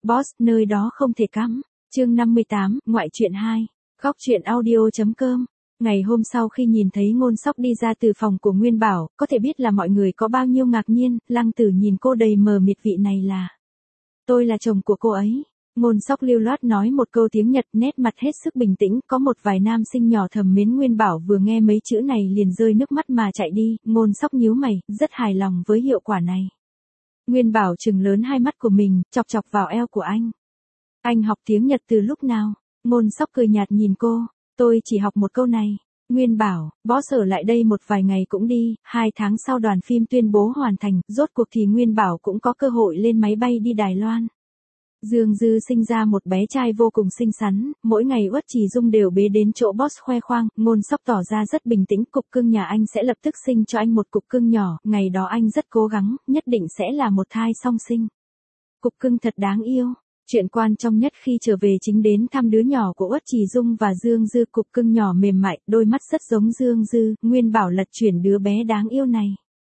Boss, nơi đó không thể cắm. Chương 58, ngoại truyện 2. Góc truyện audio.com. Ngày hôm sau khi nhìn thấy Ngôn Sóc đi ra từ phòng của Nguyên Bảo, có thể biết là mọi người có bao nhiêu ngạc nhiên. Lăng Tử nhìn cô đầy mờ mịt, vị này là... Tôi là chồng của cô ấy. Ngôn Sóc lưu loát nói một câu tiếng Nhật, nét mặt hết sức bình tĩnh. Có một vài nam sinh nhỏ thầm mến Nguyên Bảo vừa nghe mấy chữ này liền rơi nước mắt mà chạy đi. Ngôn Sóc nhíu mày, rất hài lòng với hiệu quả này. Nguyên Bảo trừng lớn hai mắt của mình, chọc chọc vào eo của anh. Anh học tiếng Nhật từ lúc nào? Ngôn Sóc cười nhạt nhìn cô. Tôi chỉ học một câu này. Nguyên Bảo, boss ở lại đây một vài ngày cũng đi. 2 tháng sau đoàn phim tuyên bố hoàn thành, rốt cuộc thì Nguyên Bảo cũng có cơ hội lên máy bay đi Đài Loan. Dương Dư sinh ra một bé trai vô cùng xinh xắn, mỗi ngày Uất Trì Dung đều bế đến chỗ boss khoe khoang. Ngôn Sóc tỏ ra rất bình tĩnh, cục cưng nhà anh sẽ lập tức sinh cho anh một cục cưng nhỏ, ngày đó anh rất cố gắng, nhất định sẽ là một thai song sinh. Cục cưng thật đáng yêu. Chuyện quan trọng nhất khi trở về chính đến thăm đứa nhỏ của Uất Trì Dung và Dương Dư, cục cưng nhỏ mềm mại, đôi mắt rất giống Dương Dư. Nguyên Bảo lật chuyển đứa bé đáng yêu này.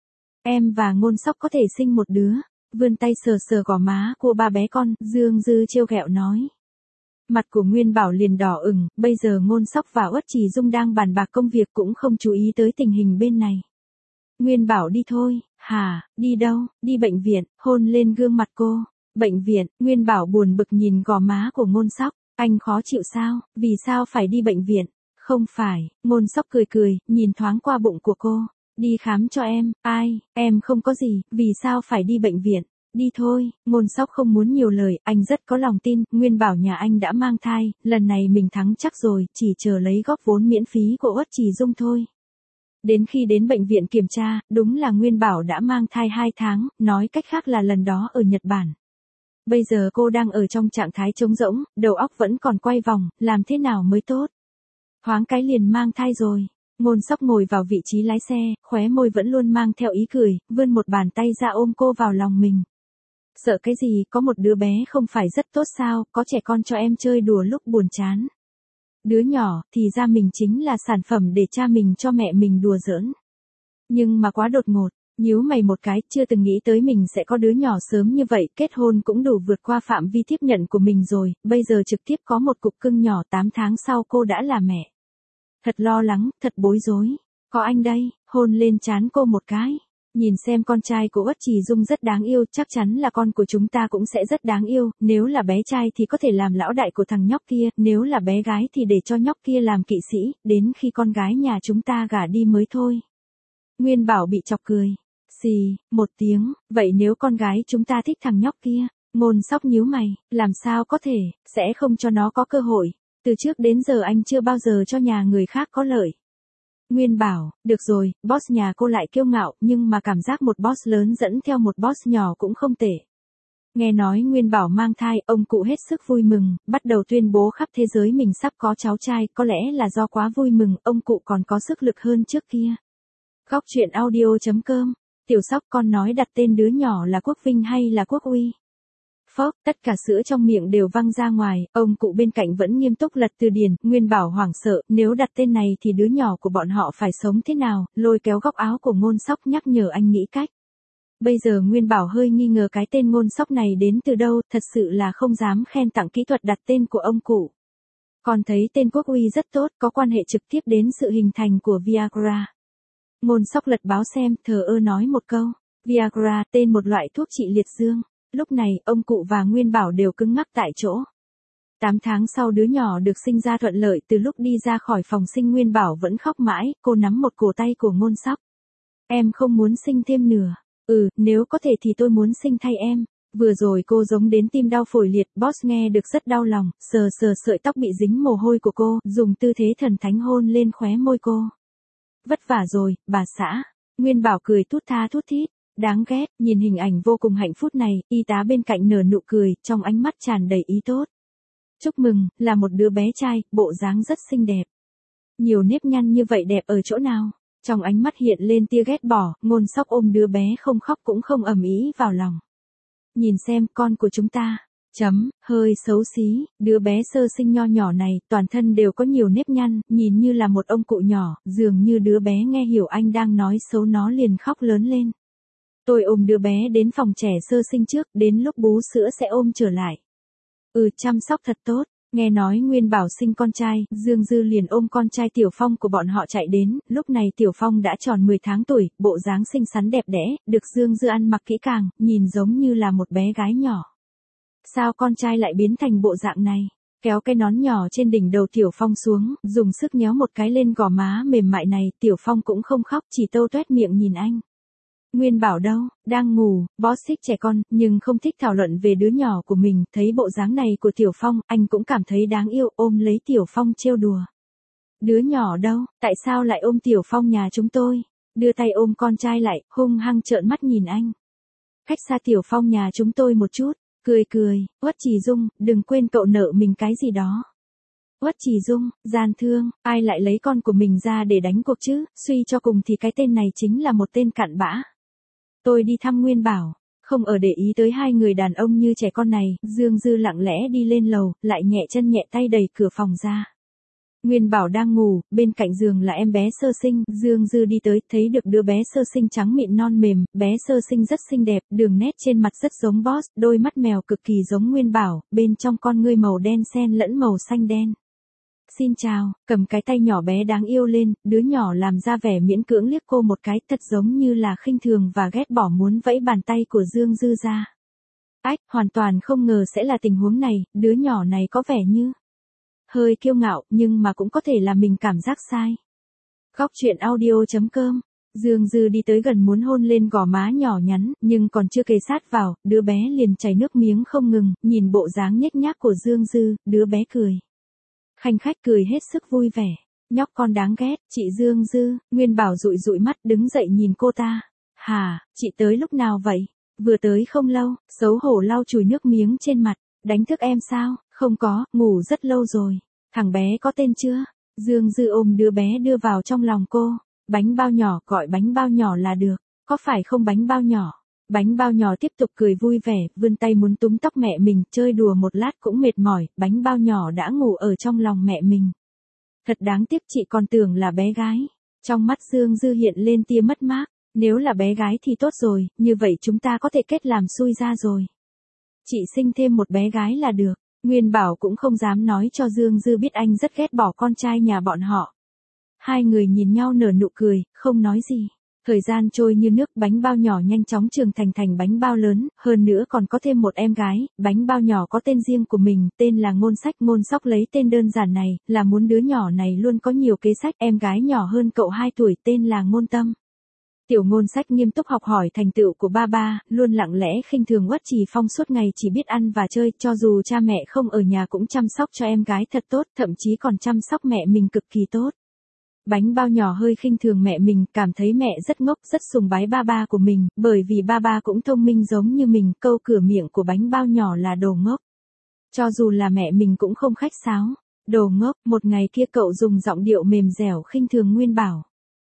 Em và Ngôn Sóc có thể sinh một đứa. Vươn tay sờ sờ gò má của ba bé con, Dương Dư trêu ghẹo nói. Mặt của Nguyên Bảo liền đỏ ửng, bây giờ Ngôn Sóc và Uất Trì Dung đang bàn bạc công việc cũng không chú ý tới tình hình bên này. Nguyên Bảo đi thôi. Hả, đi đâu? Đi bệnh viện. Hôn lên gương mặt cô. Bệnh viện. Nguyên Bảo buồn bực nhìn gò má của Ngôn Sóc. Anh khó chịu sao? Vì sao phải đi bệnh viện? Không phải. Ngôn Sóc cười cười, nhìn thoáng qua bụng của cô. Đi khám cho em. Ai? Em không có gì, vì sao phải đi bệnh viện? Đi thôi. Ngôn Sóc không muốn nhiều lời, anh rất có lòng tin. Nguyên Bảo nhà anh đã mang thai, lần này mình thắng chắc rồi, chỉ chờ lấy góp vốn miễn phí của Uất Trì Dung thôi. Đến khi đến bệnh viện kiểm tra, đúng là Nguyên Bảo đã mang thai 2 tháng, nói cách khác là lần đó ở Nhật Bản. Bây giờ cô đang ở trong trạng thái trống rỗng, đầu óc vẫn còn quay vòng, làm thế nào mới tốt? Thoáng cái liền mang thai rồi. Ngôn Sóc ngồi vào vị trí lái xe, khóe môi vẫn luôn mang theo ý cười, vươn một bàn tay ra ôm cô vào lòng mình. Sợ cái gì, có một đứa bé không phải rất tốt sao, có trẻ con cho em chơi đùa lúc buồn chán. Đứa nhỏ, thì ra mình chính là sản phẩm để cha mình cho mẹ mình đùa giỡn. Nhưng mà quá đột ngột, nhíu mày một cái, chưa từng nghĩ tới mình sẽ có đứa nhỏ sớm như vậy, kết hôn cũng đủ vượt qua phạm vi tiếp nhận của mình rồi, bây giờ trực tiếp có một cục cưng nhỏ 8 tháng sau cô đã là mẹ. Thật lo lắng, thật bối rối. Có anh đây, hôn lên trán cô một cái. Nhìn xem con trai của Uất Trì Dung rất đáng yêu, chắc chắn là con của chúng ta cũng sẽ rất đáng yêu, nếu là bé trai thì có thể làm lão đại của thằng nhóc kia, nếu là bé gái thì để cho nhóc kia làm kỵ sĩ, đến khi con gái nhà chúng ta gả đi mới thôi. Nguyên Bảo bị chọc cười. Xì, một tiếng, vậy nếu con gái chúng ta thích thằng nhóc kia? Ngôn Sóc nhíu mày, làm sao có thể, sẽ không cho nó có cơ hội. Từ trước đến giờ anh chưa bao giờ cho nhà người khác có lợi. Nguyên Bảo, được rồi, boss nhà cô lại kiêu ngạo, nhưng mà cảm giác một boss lớn dẫn theo một boss nhỏ cũng không tệ. Nghe nói Nguyên Bảo mang thai, ông cụ hết sức vui mừng, bắt đầu tuyên bố khắp thế giới mình sắp có cháu trai, có lẽ là do quá vui mừng, ông cụ còn có sức lực hơn trước kia. Góc truyện audio.com. Tiểu Sóc, con nói đặt tên đứa nhỏ là Quốc Vinh hay là Quốc Uy? Phốc, tất cả sữa trong miệng đều văng ra ngoài, ông cụ bên cạnh vẫn nghiêm túc lật từ điển. Nguyên Bảo hoảng sợ, nếu đặt tên này thì đứa nhỏ của bọn họ phải sống thế nào, lôi kéo góc áo của Ngôn Sóc nhắc nhở anh nghĩ cách. Bây giờ Nguyên Bảo hơi nghi ngờ cái tên Ngôn Sóc này đến từ đâu, thật sự là không dám khen tặng kỹ thuật đặt tên của ông cụ. Còn thấy tên Quốc Uy rất tốt, có quan hệ trực tiếp đến sự hình thành của Viagra. Ngôn Sóc lật báo xem, thờ ơ nói một câu. Viagra, tên một loại thuốc trị liệt dương. Lúc này, ông cụ và Nguyên Bảo đều cứng ngắc tại chỗ. 8 tháng sau đứa nhỏ được sinh ra thuận lợi, từ lúc đi ra khỏi phòng sinh Nguyên Bảo vẫn khóc mãi, cô nắm một cổ tay của Ngôn Sóc. Em không muốn sinh thêm nữa. Nếu có thể thì tôi muốn sinh thay em. Vừa rồi cô giống đến tim đau phổi liệt, boss nghe được rất đau lòng, sờ sờ sợi tóc bị dính mồ hôi của cô, dùng tư thế thần thánh hôn lên khóe môi cô. Vất vả rồi, bà xã. Nguyên Bảo cười thút tha thút thít. Đáng ghét, nhìn hình ảnh vô cùng hạnh phúc này, y tá bên cạnh nở nụ cười, trong ánh mắt tràn đầy ý tốt. Chúc mừng, là một đứa bé trai, bộ dáng rất xinh đẹp. Nhiều nếp nhăn như vậy đẹp ở chỗ nào? Trong ánh mắt hiện lên tia ghét bỏ, Ngôn Sóc ôm đứa bé không khóc cũng không ầm ĩ vào lòng. Nhìn xem, con của chúng ta. Hơi xấu xí, đứa bé sơ sinh nho nhỏ này, toàn thân đều có nhiều nếp nhăn, nhìn như là một ông cụ nhỏ, dường như đứa bé nghe hiểu anh đang nói xấu nó liền khóc lớn lên. Tôi ôm đứa bé đến phòng trẻ sơ sinh trước, đến lúc bú sữa sẽ ôm trở lại. Chăm sóc thật tốt. Nghe nói Nguyên Bảo sinh con trai, Dương Dư liền ôm con trai Tiểu Phong của bọn họ chạy đến, lúc này Tiểu Phong đã tròn 10 tháng tuổi, bộ dáng xinh xắn đẹp đẽ, được Dương Dư ăn mặc kỹ càng, nhìn giống như là một bé gái nhỏ. Sao con trai lại biến thành bộ dạng này? Kéo cái nón nhỏ trên đỉnh đầu Tiểu Phong xuống, dùng sức nhéo một cái lên gò má mềm mại này, Tiểu Phong cũng không khóc, chỉ tâu tuét miệng nhìn anh. Nguyên Bảo đâu, đang ngủ, boss thích trẻ con, nhưng không thích thảo luận về đứa nhỏ của mình, thấy bộ dáng này của Tiểu Phong, anh cũng cảm thấy đáng yêu, ôm lấy Tiểu Phong trêu đùa. Đứa nhỏ đâu, tại sao lại ôm Tiểu Phong nhà chúng tôi? Đưa tay ôm con trai lại, hung hăng trợn mắt nhìn anh. Cách xa Tiểu Phong nhà chúng tôi một chút, cười, Uất Trì Dung, đừng quên cậu nợ mình cái gì đó. Uất Trì Dung, gian thương, ai lại lấy con của mình ra để đánh cuộc chứ, suy cho cùng thì cái tên này chính là một tên cặn bã. Tôi đi thăm Nguyên Bảo, không ở để ý tới hai người đàn ông như trẻ con này, Dương Dư lặng lẽ đi lên lầu, lại nhẹ chân nhẹ tay đẩy cửa phòng ra. Nguyên Bảo đang ngủ, bên cạnh giường là em bé sơ sinh, Dương Dư đi tới, thấy được đứa bé sơ sinh trắng mịn non mềm, bé sơ sinh rất xinh đẹp, đường nét trên mặt rất giống boss, đôi mắt mèo cực kỳ giống Nguyên Bảo, bên trong con ngươi màu đen xen lẫn màu xanh đen. Xin chào, cầm cái tay nhỏ bé đáng yêu lên, đứa nhỏ làm ra vẻ miễn cưỡng liếc cô một cái, thật giống như là khinh thường và ghét bỏ muốn vẫy bàn tay của Dương Dư ra. Hoàn toàn không ngờ sẽ là tình huống này, đứa nhỏ này có vẻ như hơi kiêu ngạo, nhưng mà cũng có thể là mình cảm giác sai. Góc truyện audio.com. Dương Dư đi tới gần muốn hôn lên gò má nhỏ nhắn, nhưng còn chưa kề sát vào, đứa bé liền chảy nước miếng không ngừng, nhìn bộ dáng nhếch nhác của Dương Dư, đứa bé cười. Khanh khách cười hết sức vui vẻ. Nhóc con đáng ghét, chị Dương Dư, Nguyên Bảo dụi dụi mắt đứng dậy nhìn cô ta. Hà, chị tới lúc nào vậy? Vừa tới không lâu, xấu hổ lau chùi nước miếng trên mặt. Đánh thức em sao? Không có, ngủ rất lâu rồi. Thằng bé có tên chưa? Dương Dư ôm đứa bé đưa vào trong lòng cô. Bánh bao nhỏ, gọi bánh bao nhỏ là được. Có phải không bánh bao nhỏ? Bánh bao nhỏ tiếp tục cười vui vẻ, vươn tay muốn túm tóc mẹ mình, chơi đùa một lát cũng mệt mỏi, bánh bao nhỏ đã ngủ ở trong lòng mẹ mình. Thật đáng tiếc, chị còn tưởng là bé gái. Trong mắt Dương Dư hiện lên tia mất mát, nếu là bé gái thì tốt rồi, như vậy chúng ta có thể kết làm xui ra rồi. Chị sinh thêm một bé gái là được. Nguyên Bảo cũng không dám nói cho Dương Dư biết anh rất ghét bỏ con trai nhà bọn họ. Hai người nhìn nhau nở nụ cười, không nói gì. Thời gian trôi như nước, bánh bao nhỏ nhanh chóng trưởng thành bánh bao lớn, hơn nữa còn có thêm một em gái, bánh bao nhỏ có tên riêng của mình, tên là Ngôn Sách. Ngôn Sóc lấy tên đơn giản này, là muốn đứa nhỏ này luôn có nhiều kế sách. Em gái nhỏ hơn cậu 2 tuổi, tên là Ngôn Tâm. Tiểu Ngôn Sách nghiêm túc học hỏi thành tựu của ba, luôn lặng lẽ khinh thường Uất Trì Phong, suốt ngày chỉ biết ăn và chơi, cho dù cha mẹ không ở nhà cũng chăm sóc cho em gái thật tốt, thậm chí còn chăm sóc mẹ mình cực kỳ tốt. Bánh bao nhỏ hơi khinh thường mẹ mình, cảm thấy mẹ rất ngốc, rất sùng bái ba của mình, bởi vì ba cũng thông minh giống như mình, câu cửa miệng của bánh bao nhỏ là đồ ngốc. Cho dù là mẹ mình cũng không khách sáo. Đồ ngốc, một ngày kia cậu dùng giọng điệu mềm dẻo khinh thường Nguyên Bảo.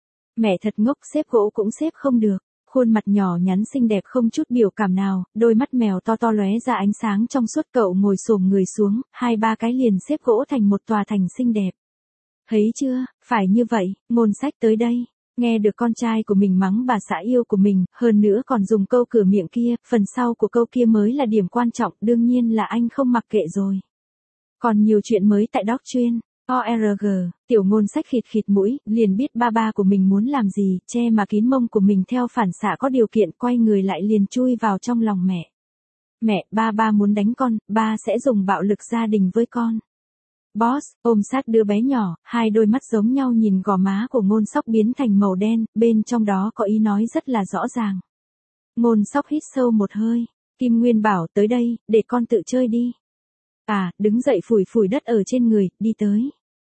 Mẹ thật ngốc, xếp gỗ cũng xếp không được. Khuôn mặt nhỏ nhắn xinh đẹp không chút biểu cảm nào, đôi mắt mèo to lóe ra ánh sáng trong suốt, cậu ngồi xổm người xuống, 2-3 cái liền xếp gỗ thành một tòa thành xinh đẹp. Thấy chưa, phải như vậy, Ngôn Sách tới đây. Nghe được con trai của mình mắng bà xã yêu của mình, hơn nữa còn dùng câu cửa miệng kia, phần sau của câu kia mới là điểm quan trọng, đương nhiên là anh không mặc kệ rồi. Còn nhiều chuyện mới tại Doc Chuyên. ORG, Tiểu Ngôn Sách khịt khịt mũi, liền biết ba của mình muốn làm gì, che mà kín mông của mình theo phản xạ có điều kiện, quay người lại liền chui vào trong lòng mẹ. Mẹ, ba muốn đánh con, ba sẽ dùng bạo lực gia đình với con. Boss, ôm sát đứa bé nhỏ, hai đôi mắt giống nhau nhìn gò má của Ngôn Sóc biến thành màu đen, bên trong đó có ý nói rất là rõ ràng. Ngôn Sóc hít sâu một hơi, Kim Nguyên bảo tới đây, để con tự chơi đi. Đứng dậy phủi đất ở trên người, đi tới.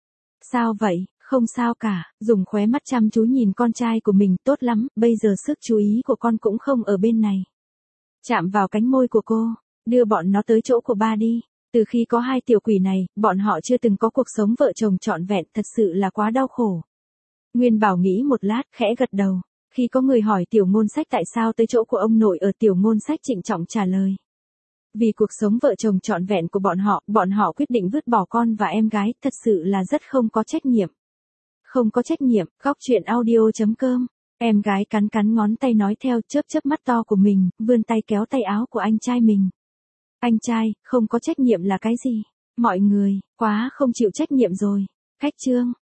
Sao vậy, không sao cả, dùng khóe mắt chăm chú nhìn con trai của mình, tốt lắm, bây giờ sức chú ý của con cũng không ở bên này. Chạm vào cánh môi của cô, đưa bọn nó tới chỗ của ba đi. Từ khi có hai tiểu quỷ này, bọn họ chưa từng có cuộc sống vợ chồng trọn vẹn, thật sự là quá đau khổ. Nguyên Bảo nghĩ một lát, khẽ gật đầu. Khi có người hỏi Tiểu Ngôn Sách tại sao tới chỗ của ông nội, ở Tiểu Ngôn Sách trịnh trọng trả lời. Vì cuộc sống vợ chồng trọn vẹn của bọn họ quyết định vứt bỏ con và em gái, thật sự là rất không có trách nhiệm. Không có trách nhiệm, góc truyện audio.com. Em gái cắn ngón tay nói theo, chớp mắt to của mình, vươn tay kéo tay áo của anh trai mình. Anh trai, không có trách nhiệm là cái gì? Mọi người, quá không chịu trách nhiệm rồi. Khách Trương,